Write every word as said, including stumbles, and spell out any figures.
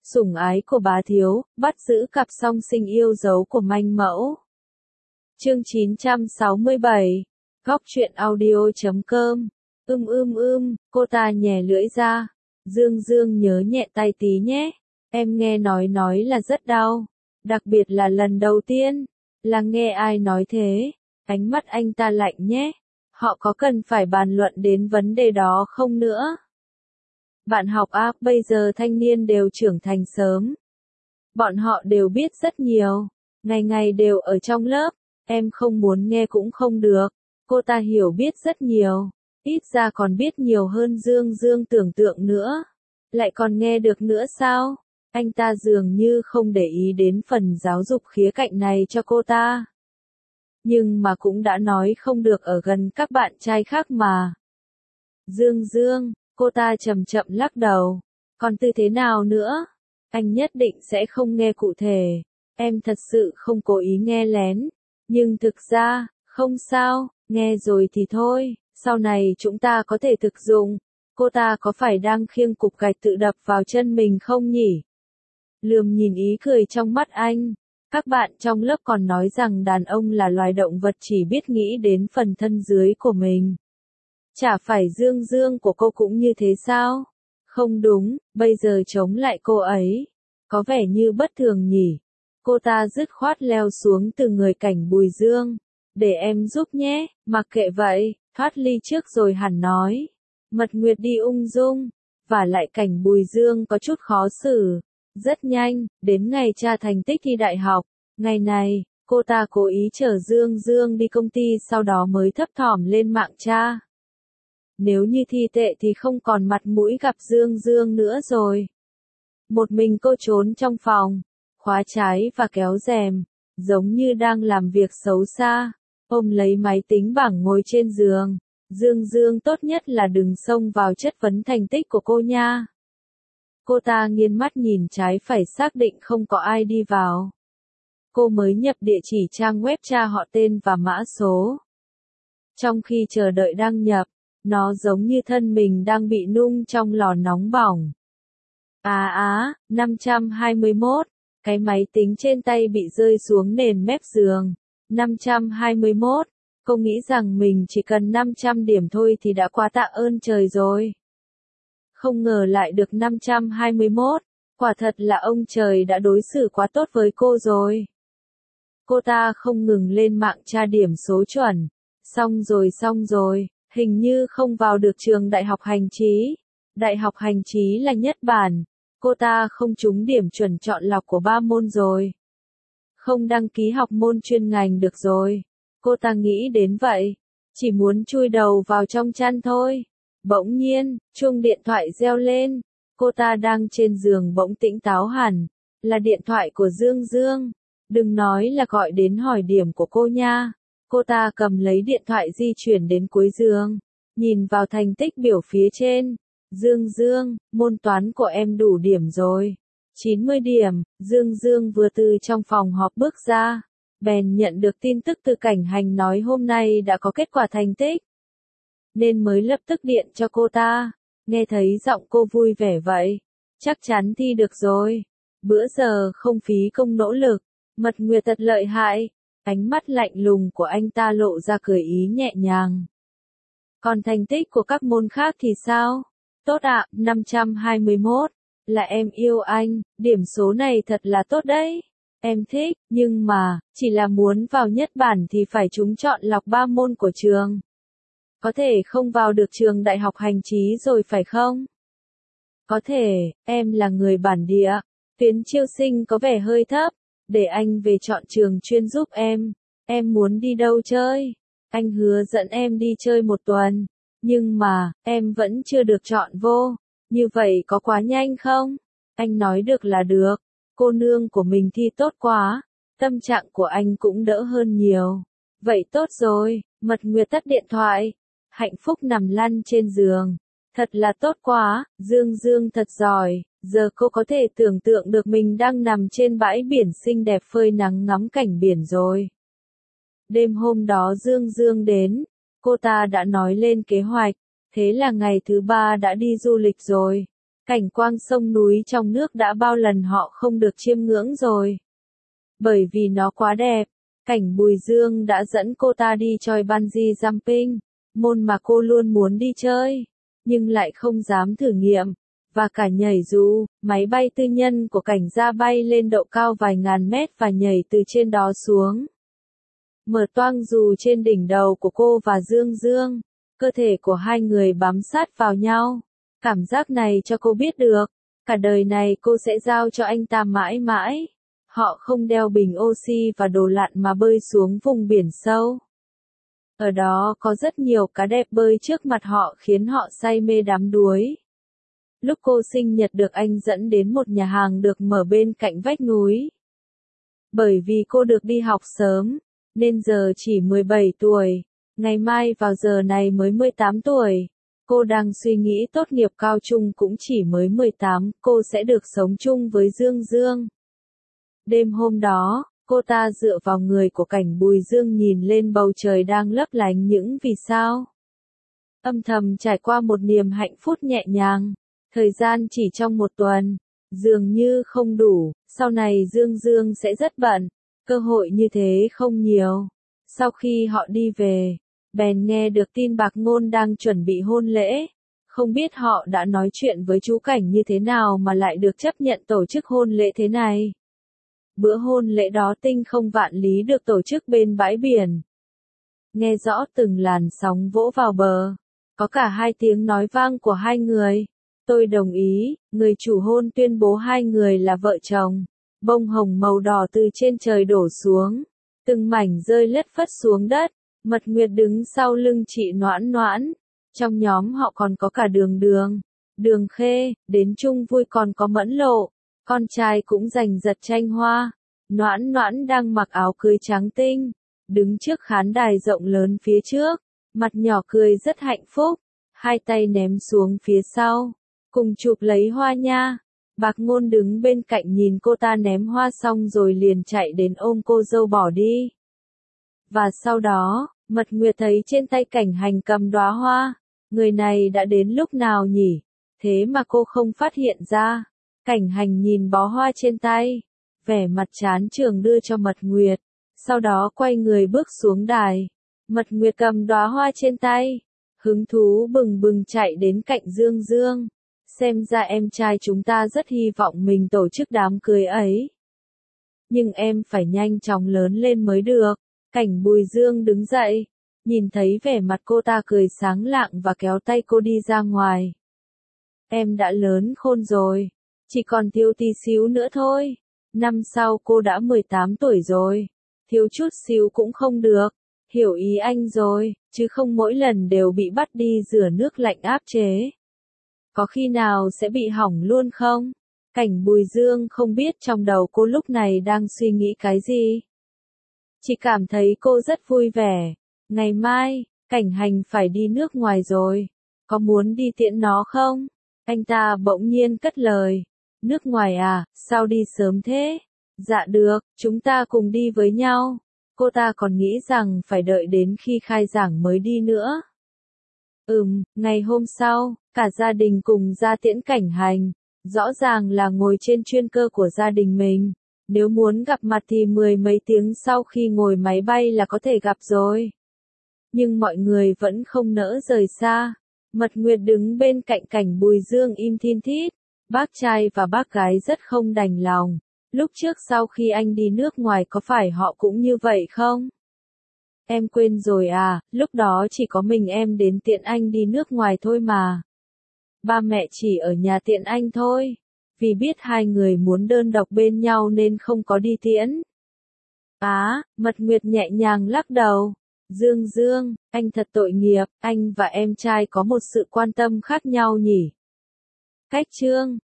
Sủng ái của bá thiếu, bắt giữ cặp song sinh yêu dấu của manh mẫu. Chương chín trăm sáu mươi bảy, góc truyện audio chấm com. Ưm ưm ưm, cô ta nhè lưỡi ra. Dương Dương nhớ nhẹ tay tí nhé. Em nghe nói nói là rất đau. Đặc biệt là lần đầu tiên. Là nghe ai nói thế. Ánh mắt anh ta lạnh nhé. Họ có cần phải bàn luận đến vấn đề đó không nữa? Bạn học à, bây giờ thanh niên đều trưởng thành sớm. Bọn họ đều biết rất nhiều. Ngày ngày đều ở trong lớp. Em không muốn nghe cũng không được. Cô ta hiểu biết rất nhiều. Ít ra còn biết nhiều hơn Dương Dương tưởng tượng nữa. Lại còn nghe được nữa sao? Anh ta dường như không để ý đến phần giáo dục khía cạnh này cho cô ta. Nhưng mà cũng đã nói không được ở gần các bạn trai khác mà. Dương Dương, cô ta chậm chậm lắc đầu. Còn tư thế nào nữa? Anh nhất định sẽ không nghe cụ thể. Em thật sự không cố ý nghe lén. Nhưng thực ra, không sao, nghe rồi thì thôi, sau này chúng ta có thể thực dụng. Cô ta có phải đang khiêng cục gạch tự đập vào chân mình không nhỉ? Lườm nhìn ý cười trong mắt anh. Các bạn trong lớp còn nói rằng đàn ông là loài động vật chỉ biết nghĩ đến phần thân dưới của mình. Chả phải Dương Dương của cô cũng như thế sao? Không đúng, bây giờ chống lại cô ấy. Có vẻ như bất thường nhỉ? Cô ta dứt khoát leo xuống từ người Cảnh Bùi Dương. Để em giúp nhé, mặc kệ vậy, thoát ly trước rồi hẳn nói. Mật Nguyệt đi ung dung, và lại Cảnh Bùi Dương có chút khó xử. Rất nhanh, đến ngày tra thành tích thi đại học. Ngày này, cô ta cố ý chở Dương Dương đi công ty sau đó mới thấp thỏm lên mạng tra. Nếu như thi tệ thì không còn mặt mũi gặp Dương Dương nữa rồi. Một mình cô trốn trong phòng, khóa trái và kéo rèm, giống như đang làm việc xấu xa, ôm lấy máy tính bảng ngồi trên giường. Dương Dương tốt nhất là đừng xông vào chất vấn thành tích của cô nha. Cô ta nghiêng mắt nhìn trái phải xác định không có ai đi vào. Cô mới nhập địa chỉ trang web tra họ tên và mã số. Trong khi chờ đợi đăng nhập, nó giống như thân mình đang bị nung trong lò nóng bỏng. À á, năm trăm hai mươi mốt, cái máy tính trên tay bị rơi xuống nền mép giường. năm trăm hai mươi mốt, cô nghĩ rằng mình chỉ cần năm trăm điểm thôi thì đã quá tạ ơn trời rồi. Không ngờ lại được năm trăm hai mươi mốt, quả thật là ông trời đã đối xử quá tốt với cô rồi. Cô ta không ngừng lên mạng tra điểm số chuẩn. Xong rồi xong rồi, hình như không vào được trường đại học hành trí. Đại học hành trí là nhất bản. Cô ta không trúng điểm chuẩn chọn lọc của ba môn rồi. Không đăng ký học môn chuyên ngành được rồi. Cô ta nghĩ đến vậy. Chỉ muốn chui đầu vào trong chăn thôi. Bỗng nhiên, chuông điện thoại reo lên. Cô ta đang trên giường bỗng tỉnh táo hẳn. Là điện thoại của Dương Dương. Đừng nói là gọi đến hỏi điểm của cô nha. Cô ta cầm lấy điện thoại di chuyển đến cuối giường. Nhìn vào thành tích biểu phía trên. Dương Dương, môn toán của em đủ điểm rồi. chín mươi điểm, Dương Dương vừa từ trong phòng họp bước ra. Bèn nhận được tin tức từ Cảnh Hành nói hôm nay đã có kết quả thành tích. Nên mới lập tức điện cho cô ta. Nghe thấy giọng cô vui vẻ vậy. Chắc chắn thi được rồi. Bữa giờ không phí công nỗ lực. Mật Nguyệt thật lợi hại. Ánh mắt lạnh lùng của anh ta lộ ra cười ý nhẹ nhàng. Còn thành tích của các môn khác thì sao? Tốt ạ, năm trăm hai mươi mốt. Là em yêu anh, điểm số này thật là tốt đấy. Em thích, nhưng mà, chỉ là muốn vào nhất bản thì phải trúng chọn lọc ba môn của trường. Có thể không vào được trường đại học hành trí rồi phải không? Có thể, em là người bản địa. Tuyến chiêu sinh có vẻ hơi thấp. Để anh về chọn trường chuyên giúp em. Em muốn đi đâu chơi? Anh hứa dẫn em đi chơi một tuần. Nhưng mà, em vẫn chưa được chọn vô. Như vậy có quá nhanh không? Anh nói được là được. Cô nương của mình thi tốt quá. Tâm trạng của anh cũng đỡ hơn nhiều. Vậy tốt rồi. Mật Nguyệt tắt điện thoại. Hạnh phúc nằm lăn trên giường. Thật là tốt quá. Dương Dương thật giỏi. Giờ cô có thể tưởng tượng được mình đang nằm trên bãi biển xinh đẹp phơi nắng ngắm cảnh biển rồi. Đêm hôm đó Dương Dương đến. Cô ta đã nói lên kế hoạch. Thế là ngày thứ ba đã đi du lịch rồi. Cảnh quang sông núi trong nước đã bao lần họ không được chiêm ngưỡng rồi. Bởi vì nó quá đẹp, Cảnh Bùi Dương đã dẫn cô ta đi choi bungee jumping, môn mà cô luôn muốn đi chơi, nhưng lại không dám thử nghiệm, và cả nhảy dù, máy bay tư nhân của Cảnh Gia bay lên độ cao vài ngàn mét và nhảy từ trên đó xuống. Mở toang dù trên đỉnh đầu của cô và Dương Dương, cơ thể của hai người bám sát vào nhau. Cảm giác này cho cô biết được, cả đời này cô sẽ giao cho anh ta mãi mãi. Họ không đeo bình oxy và đồ lặn mà bơi xuống vùng biển sâu. Ở đó có rất nhiều cá đẹp bơi trước mặt họ khiến họ say mê đắm đuối. Lúc cô sinh nhật được anh dẫn đến một nhà hàng được mở bên cạnh vách núi. Bởi vì cô được đi học sớm, nên giờ chỉ mười bảy tuổi, ngày mai vào giờ này mới mười tám tuổi. Cô đang suy nghĩ tốt nghiệp cao trung cũng chỉ mới mười tám, cô sẽ được sống chung với Dương Dương. Đêm hôm đó, cô ta dựa vào người của Cảnh Bùi Dương nhìn lên bầu trời đang lấp lánh những vì sao. Âm thầm trải qua một niềm hạnh phúc nhẹ nhàng. Thời gian chỉ trong một tuần, dường như không đủ, sau này Dương Dương sẽ rất bận, cơ hội như thế không nhiều. Sau khi họ đi về, bèn nghe được tin Bạc Ngôn đang chuẩn bị hôn lễ. Không biết họ đã nói chuyện với chú Cảnh như thế nào mà lại được chấp nhận tổ chức hôn lễ thế này. Bữa hôn lễ đó tinh không vạn lý được tổ chức bên bãi biển. Nghe rõ từng làn sóng vỗ vào bờ. Có cả hai tiếng nói vang của hai người. Tôi đồng ý, người chủ hôn tuyên bố hai người là vợ chồng. Bông hồng màu đỏ từ trên trời đổ xuống. Từng mảnh rơi lất phất xuống đất. Mật Nguyệt đứng sau lưng chị Noãn Noãn. Trong nhóm họ còn có cả Đường Đường, Đường Khê, đến chung vui còn có Mẫn Lộ. Con trai cũng giành giật tranh hoa. Noãn Noãn đang mặc áo cưới trắng tinh, đứng trước khán đài rộng lớn phía trước, mặt nhỏ cười rất hạnh phúc, hai tay ném xuống phía sau, cùng chụp lấy hoa nha. Bạc Ngôn đứng bên cạnh nhìn cô ta ném hoa xong rồi liền chạy đến ôm cô dâu bỏ đi. Và sau đó, Mật Nguyệt thấy trên tay Cảnh Hành cầm đóa hoa, người này đã đến lúc nào nhỉ? Thế mà cô không phát hiện ra. Cảnh Hành nhìn bó hoa trên tay, vẻ mặt chán chường đưa cho Mật Nguyệt, sau đó quay người bước xuống đài. Mật Nguyệt cầm đóa hoa trên tay, hứng thú bừng bừng chạy đến cạnh Dương Dương. Xem ra em trai chúng ta rất hy vọng mình tổ chức đám cưới ấy. Nhưng em phải nhanh chóng lớn lên mới được. Cảnh Bùi Dương đứng dậy, nhìn thấy vẻ mặt cô ta cười sáng lạng và kéo tay cô đi ra ngoài. Em đã lớn khôn rồi. Chỉ còn thiếu tí xíu nữa thôi. Năm sau cô đã mười tám tuổi rồi. Thiếu chút xíu cũng không được. Hiểu ý anh rồi, chứ không mỗi lần đều bị bắt đi rửa nước lạnh áp chế. Có khi nào sẽ bị hỏng luôn không? Cảnh Bùi Dương không biết trong đầu cô lúc này đang suy nghĩ cái gì. Chỉ cảm thấy cô rất vui vẻ. Ngày mai, Cảnh Hành phải đi nước ngoài rồi. Có muốn đi tiễn nó không? Anh ta bỗng nhiên cất lời. Nước ngoài à, sao đi sớm thế? Dạ được, chúng ta cùng đi với nhau. Cô ta còn nghĩ rằng phải đợi đến khi khai giảng mới đi nữa. Ừm, ngày hôm sau, cả gia đình cùng ra tiễn Cảnh Hành. Rõ ràng là ngồi trên chuyên cơ của gia đình mình. Nếu muốn gặp mặt thì mười mấy tiếng sau khi ngồi máy bay là có thể gặp rồi. Nhưng mọi người vẫn không nỡ rời xa. Mật Nguyệt đứng bên cạnh Cảnh Bùi Dương im thin thít. Bác trai và bác gái rất không đành lòng. Lúc trước sau khi anh đi nước ngoài có phải họ cũng như vậy không? Em quên rồi à, lúc đó chỉ có mình em đến tiện anh đi nước ngoài thôi mà. Ba mẹ chỉ ở nhà tiện anh thôi. Vì biết hai người muốn đơn độc bên nhau nên không có đi tiễn. Á, Mật Nguyệt nhẹ nhàng lắc đầu. Dương Dương, anh thật tội nghiệp, anh và em trai có một sự quan tâm khác nhau nhỉ. Cách chương